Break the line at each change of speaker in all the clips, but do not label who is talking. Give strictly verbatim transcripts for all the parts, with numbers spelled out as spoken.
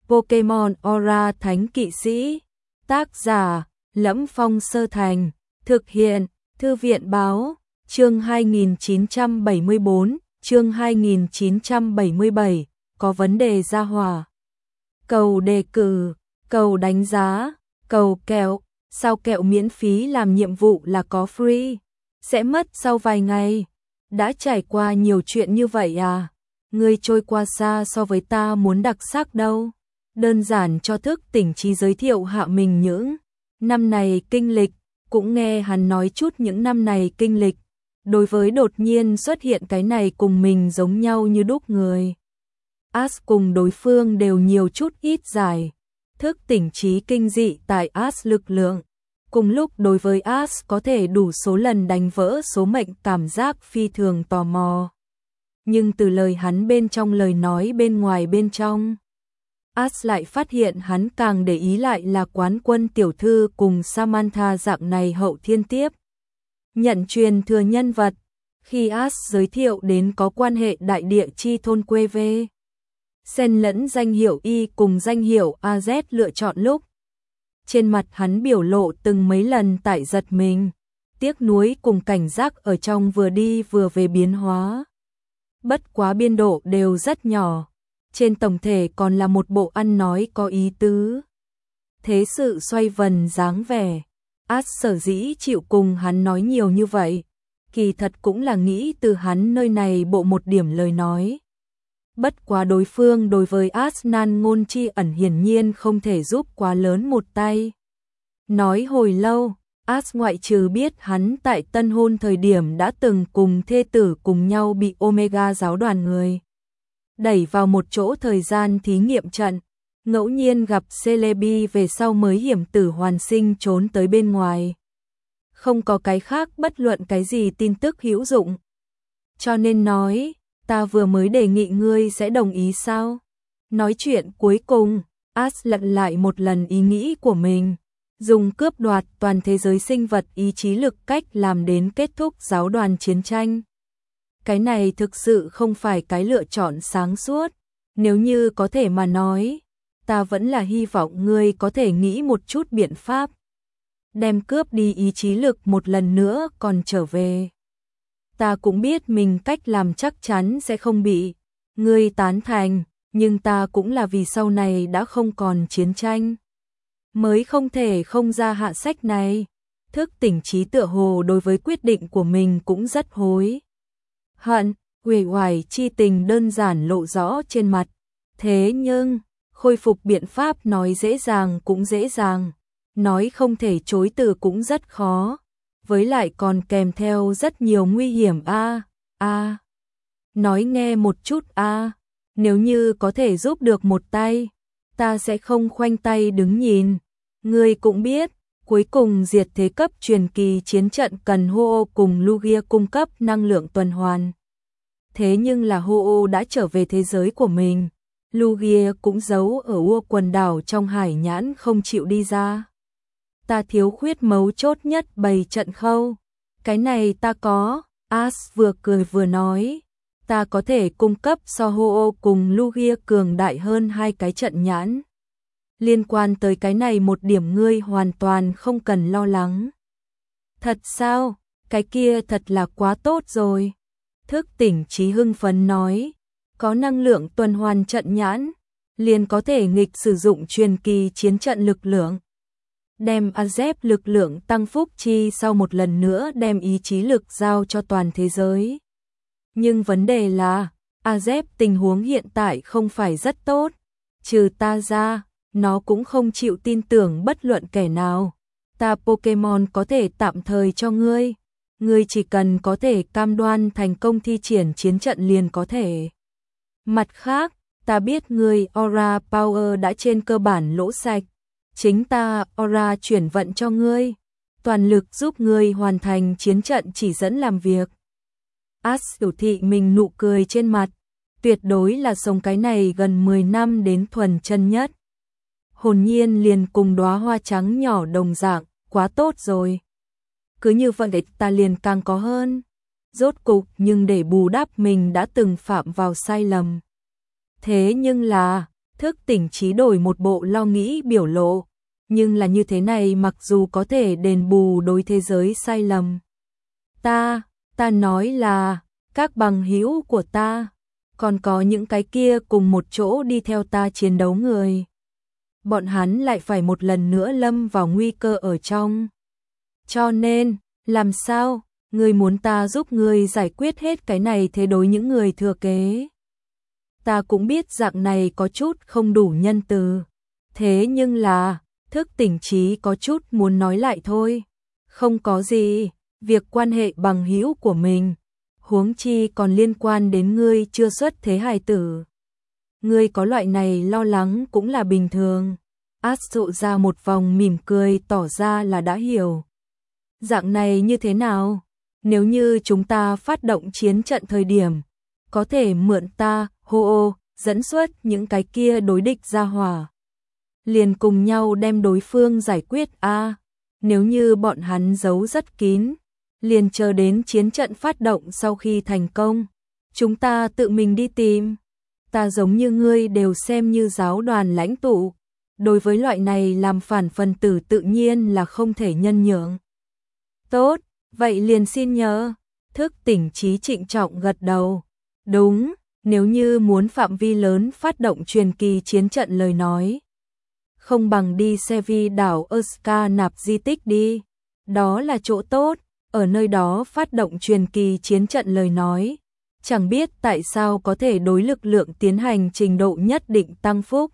Pokemon Aura Thánh Kỵ Sĩ. Tác giả: Lẫm Phong Sơ Thành. Thực hiện: Thư viện báo. Chương hai nghìn chín trăm bảy mươi bốn, chương hai nghìn chín trăm bảy mươi bảy, có vấn đề ra hỏa. Cầu đề cử, cầu đánh giá, cầu kẹo, sao kẹo miễn phí làm nhiệm vụ là có free, sẽ mất sau vài ngày. Đã trải qua nhiều chuyện như vậy à? Ngươi trôi qua xa so với ta muốn đặc sắc đâu. Đơn giản cho thức tỉnh trí giới thiệu hạ mình những năm này kinh lịch, cũng nghe hắn nói chút những năm này kinh lịch. Đối với đột nhiên xuất hiện cái này cùng mình giống nhau như đúc người. As cùng đối phương đều nhiều chút ít giải. Thức tỉnh trí kinh dị tại As lực lượng. Cùng lúc đối với As có thể đủ số lần đánh vỡ số mệnh cảm giác phi thường tò mò. Nhưng từ lời hắn bên trong lời nói bên ngoài bên trong, As lại phát hiện hắn càng để ý lại là quán quân tiểu thư cùng Samantha dạng này hậu thiên tiếp. Nhận truyền thừa nhân vật, khi As giới thiệu đến có quan hệ đại địa chi thôn quê về. Xen lẫn danh hiệu Y cùng danh hiệu a zét lựa chọn lúc. Trên mặt hắn biểu lộ từng mấy lần tại giật mình, tiếc nuối cùng cảnh giác ở trong vừa đi vừa về biến hóa. Bất quá biên độ đều rất nhỏ, trên tổng thể còn là một bộ ăn nói có ý tứ. Thế sự xoay vần dáng vẻ, As sở dĩ chịu cùng hắn nói nhiều như vậy, kỳ thật cũng là nghĩ từ hắn nơi này bộ một điểm lời nói. Bất quá đối phương đối với As nan ngôn chi ẩn hiển nhiên không thể giúp quá lớn một tay. Nói hồi lâu, As ngoại trừ biết hắn tại tân hôn thời điểm đã từng cùng thê tử cùng nhau bị Omega giáo đoàn người đẩy vào một chỗ thời gian thí nghiệm trận, ngẫu nhiên gặp Celebi về sau mới hiểm tử hoàn sinh trốn tới bên ngoài. Không có cái khác bất luận cái gì tin tức hữu dụng. Cho nên nói, ta vừa mới đề nghị ngươi sẽ đồng ý sao? Nói chuyện cuối cùng, As lật lại một lần ý nghĩ của mình, dùng cướp đoạt toàn thế giới sinh vật ý chí lực cách làm đến kết thúc giáo đoàn chiến tranh. Cái này thực sự không phải cái lựa chọn sáng suốt, nếu như có thể mà nói, ta vẫn là hy vọng ngươi có thể nghĩ một chút biện pháp. Đem cướp đi ý chí lực một lần nữa còn trở về. Ta cũng biết mình cách làm chắc chắn sẽ không bị ngươi tán thành, nhưng ta cũng là vì sau này đã không còn chiến tranh, mới không thể không ra hạ sách này. Thức tỉnh trí tựa hồ đối với quyết định của mình cũng rất hối hận, uể oải chi tình đơn giản lộ rõ trên mặt. Thế nhưng, khôi phục biện pháp nói dễ dàng cũng dễ dàng, nói không thể chối từ cũng rất khó, với lại còn kèm theo rất nhiều nguy hiểm a. A. Nói nghe một chút a, nếu như có thể giúp được một tay, ta sẽ không khoanh tay đứng nhìn. Ngươi cũng biết, cuối cùng diệt thế cấp truyền kỳ chiến trận cần Ho-Oh cùng Lugia cung cấp năng lượng tuần hoàn. Thế nhưng là Ho-Oh đã trở về thế giới của mình, Lugia cũng giấu ở Ua quần đảo trong hải nhãn không chịu đi ra. Ta thiếu khuyết mấu chốt nhất bày trận khâu. Cái này ta có, As vừa cười vừa nói. Ta có thể cung cấp so Ho-Oh cùng Lugia cường đại hơn hai cái trận nhãn. Liên quan tới cái này một điểm ngươi hoàn toàn không cần lo lắng. Thật sao? Cái kia thật là quá tốt rồi. Thức tỉnh trí hưng phấn nói. Có năng lượng tuần hoàn trận nhãn, liền có thể nghịch sử dụng truyền kỳ chiến trận lực lượng. Đem a zét lực lượng tăng phúc chi sau một lần nữa đem ý chí lực giao cho toàn thế giới. Nhưng vấn đề là, a zét tình huống hiện tại không phải rất tốt. Trừ ta ra, nó cũng không chịu tin tưởng bất luận kẻ nào. Ta Pokemon có thể tạm thời cho ngươi. Ngươi chỉ cần có thể cam đoan thành công thi triển chiến trận liền có thể. Mặt khác, ta biết ngươi Aura Power đã trên cơ bản lỗ sạch. Chính ta Aura chuyển vận cho ngươi, toàn lực giúp ngươi hoàn thành chiến trận chỉ dẫn làm việc. As biểu thị mình nụ cười trên mặt, tuyệt đối là sống cái này gần mười năm đến thuần chân nhất. Hồn nhiên liền cùng đóa hoa trắng nhỏ đồng dạng, quá tốt rồi. Cứ như vậy ta liền càng có hơn. Rốt cục nhưng để bù đắp mình đã từng phạm vào sai lầm. Thế nhưng là, Thức tỉnh trí đổi một bộ lo nghĩ biểu lộ, nhưng là như thế này mặc dù có thể đền bù đối thế giới sai lầm. Ta, ta nói là, các bằng hữu của ta, còn có những cái kia cùng một chỗ đi theo ta chiến đấu người. Bọn hắn lại phải một lần nữa lâm vào nguy cơ ở trong. Cho nên, làm sao, ngươi muốn ta giúp ngươi giải quyết hết cái này thế đối những người thừa kế. Ta cũng biết dạng này có chút không đủ nhân từ. Thế nhưng là, thức tỉnh trí có chút muốn nói lại thôi. Không có gì, việc quan hệ bằng hữu của mình. Huống chi còn liên quan đến ngươi chưa xuất thế hài tử. Ngươi có loại này lo lắng cũng là bình thường. Át dụ ra một vòng mỉm cười tỏ ra là đã hiểu. Dạng này như thế nào? Nếu như chúng ta phát động chiến trận thời điểm, có thể mượn ta, hô ô, dẫn xuất những cái kia đối địch ra hỏa. Liền cùng nhau đem đối phương giải quyết a à, nếu như bọn hắn giấu rất kín, liền chờ đến chiến trận phát động sau khi thành công. Chúng ta tự mình đi tìm. Ta giống như ngươi đều xem như giáo đoàn lãnh tụ. Đối với loại này làm phản phần tử tự nhiên là không thể nhân nhượng. Tốt, vậy liền xin nhớ. Thức tỉnh trí trịnh trọng gật đầu. Đúng, nếu như muốn phạm vi lớn phát động truyền kỳ chiến trận lời nói. Không bằng đi Sevi đảo Oscar nạp di tích đi. Đó là chỗ tốt, ở nơi đó phát động truyền kỳ chiến trận lời nói. Chẳng biết tại sao có thể đối lực lượng tiến hành trình độ nhất định tăng phúc.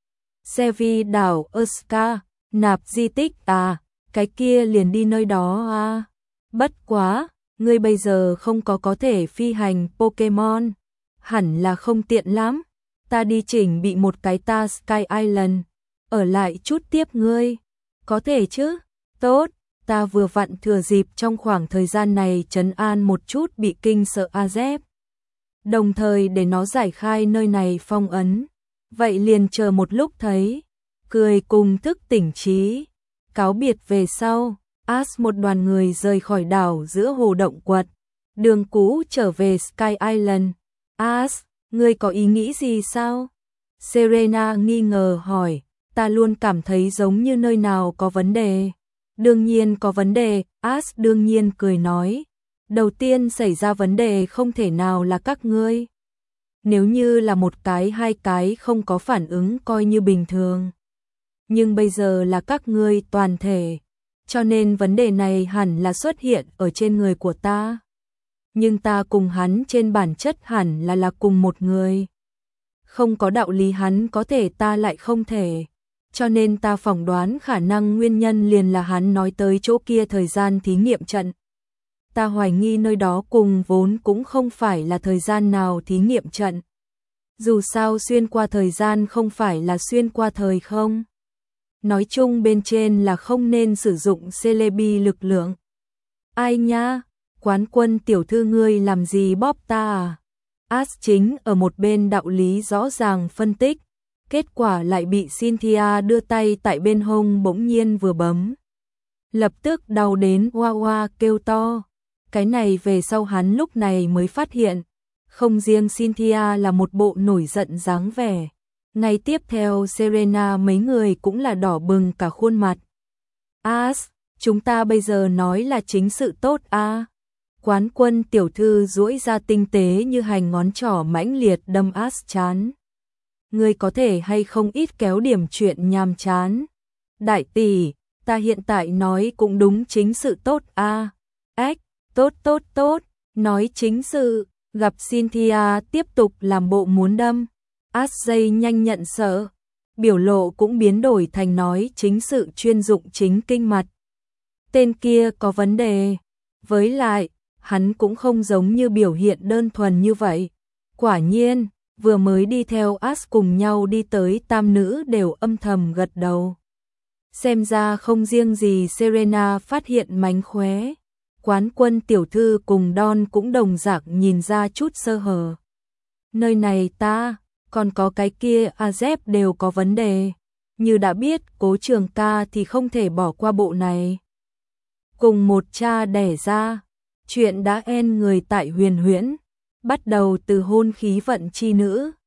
Sevi đảo Oscar, nạp di tích à, cái kia liền đi nơi đó à. Bất quá, ngươi bây giờ không có có thể phi hành Pokemon. Hẳn là không tiện lắm. Ta đi chỉnh bị một cái ta Sky Island. Ở lại chút tiếp ngươi. Có thể chứ? Tốt, ta vừa vặn thừa dịp trong khoảng thời gian này trấn an một chút bị kinh sợ a dép. Đồng thời để nó giải khai nơi này phong ấn. Vậy liền chờ một lúc thấy. Cười cùng thức tỉnh trí. Cáo biệt về sau, Ash một đoàn người rời khỏi đảo giữa hồ động quật. Đường cũ trở về Sky Island. Ash, ngươi có ý nghĩ gì sao? Serena nghi ngờ hỏi. Ta luôn cảm thấy giống như nơi nào có vấn đề. Đương nhiên có vấn đề, Ash đương nhiên cười nói. Đầu tiên xảy ra vấn đề không thể nào là các ngươi. Nếu như là một cái hai cái không có phản ứng coi như bình thường. Nhưng bây giờ là các ngươi toàn thể. Cho nên vấn đề này hẳn là xuất hiện ở trên người của ta. Nhưng ta cùng hắn trên bản chất hẳn là là cùng một người. Không có đạo lý hắn có thể ta lại không thể. Cho nên ta phỏng đoán khả năng nguyên nhân liền là hắn nói tới chỗ kia thời gian thí nghiệm trận. Ta hoài nghi nơi đó cùng vốn cũng không phải là thời gian nào thí nghiệm trận. Dù sao xuyên qua thời gian không phải là xuyên qua thời không. Nói chung bên trên là không nên sử dụng Celebi lực lượng. Ai nha, quán quân tiểu thư ngươi làm gì bóp ta à? Ash chính ở một bên đạo lý rõ ràng phân tích. Kết quả lại bị Cynthia đưa tay tại bên hông bỗng nhiên vừa bấm. Lập tức đau đến oa oa kêu to. Cái này về sau hắn lúc này mới phát hiện. Không riêng Cynthia là một bộ nổi giận dáng vẻ. Ngay tiếp theo Serena mấy người cũng là đỏ bừng cả khuôn mặt. Ash, chúng ta bây giờ nói là chính sự tốt a. À? Quán quân tiểu thư duỗi ra tinh tế như hành ngón trỏ mãnh liệt đâm Ash chán. Ngươi có thể hay không ít kéo điểm chuyện nhàm chán. Đại tỷ, ta hiện tại nói cũng đúng chính sự tốt a. À? Ếch, tốt tốt tốt, nói chính sự, gặp Cynthia tiếp tục làm bộ muốn đâm. Ashley nhanh nhận sợ, biểu lộ cũng biến đổi thành nói chính sự chuyên dụng chính kinh mặt. Tên kia có vấn đề, với lại, hắn cũng không giống như biểu hiện đơn thuần như vậy. Quả nhiên, vừa mới đi theo Ash cùng nhau đi tới tam nữ đều âm thầm gật đầu. Xem ra không riêng gì Serena phát hiện mánh khóe. Quán quân tiểu thư cùng Don cũng đồng dạng nhìn ra chút sơ hở. Nơi này ta, còn có cái kia Azep đều có vấn đề. Như đã biết Cố Trường Ca thì không thể bỏ qua bộ này. Cùng một cha đẻ ra, chuyện đã en người tại huyền huyễn. Bắt đầu từ hôn khí vận chi nữ,